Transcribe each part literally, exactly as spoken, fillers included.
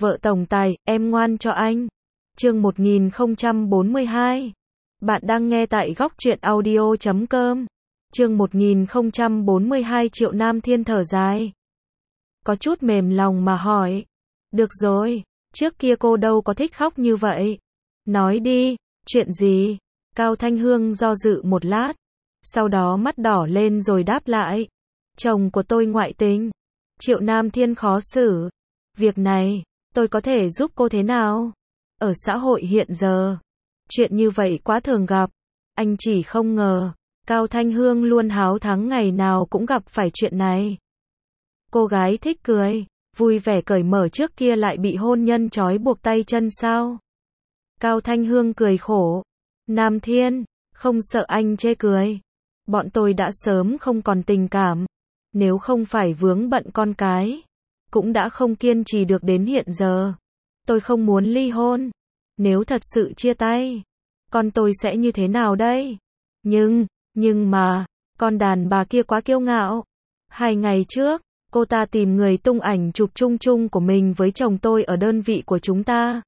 Vợ tổng tài, em ngoan cho anh. Chương một nghìn không trăm bốn mươi hai. Bạn đang nghe tại góc truyện audio chấm com. Chương một nghìn không trăm bốn mươi hai. Triệu Nam Thiên thở dài. Có chút mềm lòng mà hỏi. Được rồi, trước kia cô đâu có thích khóc như vậy. Nói đi, chuyện gì? Cao Thanh Hương do dự một lát. Sau đó mắt đỏ lên rồi đáp lại. Chồng của tôi ngoại tình. Triệu Nam Thiên khó xử. Việc này, tôi có thể giúp cô thế nào? Ở xã hội hiện giờ, chuyện như vậy quá thường gặp. Anh chỉ không ngờ, Cao Thanh Hương luôn háo thắng ngày nào cũng gặp phải chuyện này. Cô gái thích cười, vui vẻ cởi mở trước kia lại bị hôn nhân trói buộc tay chân sao? Cao Thanh Hương cười khổ. Nam Thiên, không sợ anh chê cười. Bọn tôi đã sớm không còn tình cảm. Nếu không phải vướng bận con cái, cũng đã không kiên trì được đến hiện giờ. Tôi không muốn ly hôn. Nếu thật sự chia tay, con tôi sẽ như thế nào đây? Nhưng, nhưng mà, con đàn bà kia quá kiêu ngạo. Hai ngày trước, cô ta tìm người tung ảnh chụp chung chung của mình với chồng tôi ở đơn vị của chúng ta.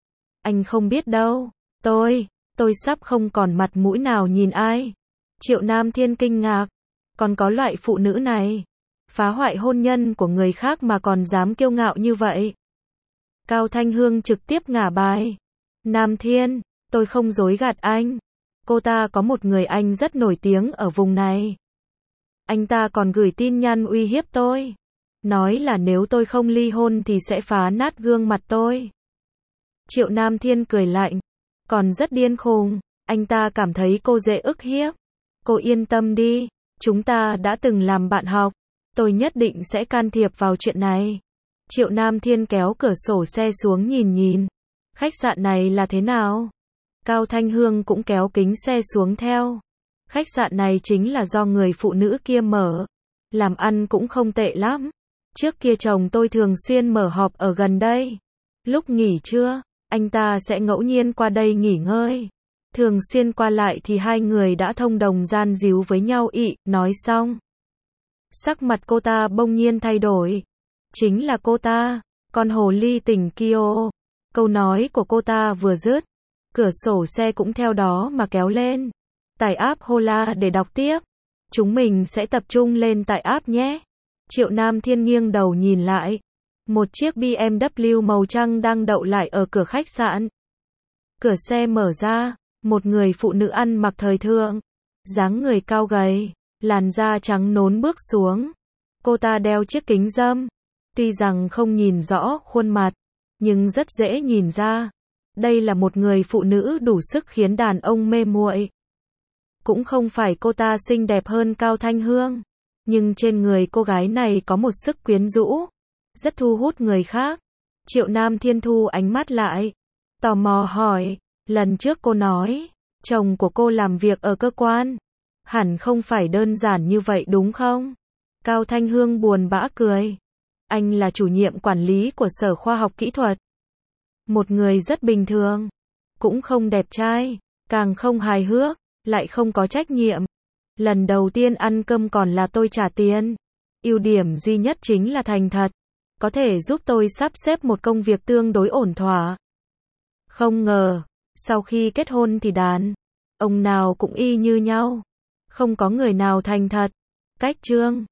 Anh không biết đâu, tôi, tôi sắp không còn mặt mũi nào nhìn ai. Triệu Nam Thiên kinh ngạc. Còn có loại phụ nữ này, phá hoại hôn nhân của người khác mà còn dám kiêu ngạo như vậy. Cao Thanh Hương trực tiếp ngả bài. Nam Thiên, tôi không dối gạt anh. Cô ta có một người anh rất nổi tiếng ở vùng này. Anh ta còn gửi tin nhắn uy hiếp tôi. Nói là nếu tôi không ly hôn thì sẽ phá nát gương mặt tôi. Triệu Nam Thiên cười lạnh. Còn rất điên khùng. Anh ta cảm thấy cô dễ ức hiếp. Cô yên tâm đi. Chúng ta đã từng làm bạn học. Tôi nhất định sẽ can thiệp vào chuyện này. Triệu Nam Thiên kéo cửa sổ xe xuống nhìn nhìn. Khách sạn này là thế nào? Cao Thanh Hương cũng kéo kính xe xuống theo. Khách sạn này chính là do người phụ nữ kia mở. Làm ăn cũng không tệ lắm. Trước kia chồng tôi thường xuyên mở họp ở gần đây. Lúc nghỉ trưa, anh ta sẽ ngẫu nhiên qua đây nghỉ ngơi. Thường xuyên qua lại thì hai người đã thông đồng gian díu với nhau ị, nói xong. Sắc mặt cô ta bỗng nhiên thay đổi. Chính là cô ta, con hồ ly tỉnh Kyo. Câu nói của cô ta vừa dứt, cửa sổ xe cũng theo đó mà kéo lên. Tải app Hola để đọc tiếp. Chúng mình sẽ tập trung lên tải app nhé. Triệu Nam Thiên nghiêng đầu nhìn lại. Một chiếc bê em vê màu trắng đang đậu lại ở cửa khách sạn. Cửa xe mở ra. Một người phụ nữ ăn mặc thời thượng, dáng người cao gầy, làn da trắng nón bước xuống. Cô ta đeo chiếc kính râm. Tuy rằng không nhìn rõ khuôn mặt, nhưng rất dễ nhìn ra. Đây là một người phụ nữ đủ sức khiến đàn ông mê muội. Cũng không phải cô ta xinh đẹp hơn Cao Thanh Hương, nhưng trên người cô gái này có một sức quyến rũ, rất thu hút người khác. Triệu Nam Thiên thu ánh mắt lại, tò mò hỏi. Lần trước cô nói, chồng của cô làm việc ở cơ quan. Hẳn không phải đơn giản như vậy đúng không? Cao Thanh Hương buồn bã cười. Anh là chủ nhiệm quản lý của Sở Khoa học Kỹ thuật. Một người rất bình thường. Cũng không đẹp trai, càng không hài hước, lại không có trách nhiệm. Lần đầu tiên ăn cơm còn là tôi trả tiền. Ưu điểm duy nhất chính là thành thật. Có thể giúp tôi sắp xếp một công việc tương đối ổn thỏa. Không ngờ. Sau khi kết hôn thì đàn ông nào cũng y như nhau. Không có người nào thành thật. Cách trương,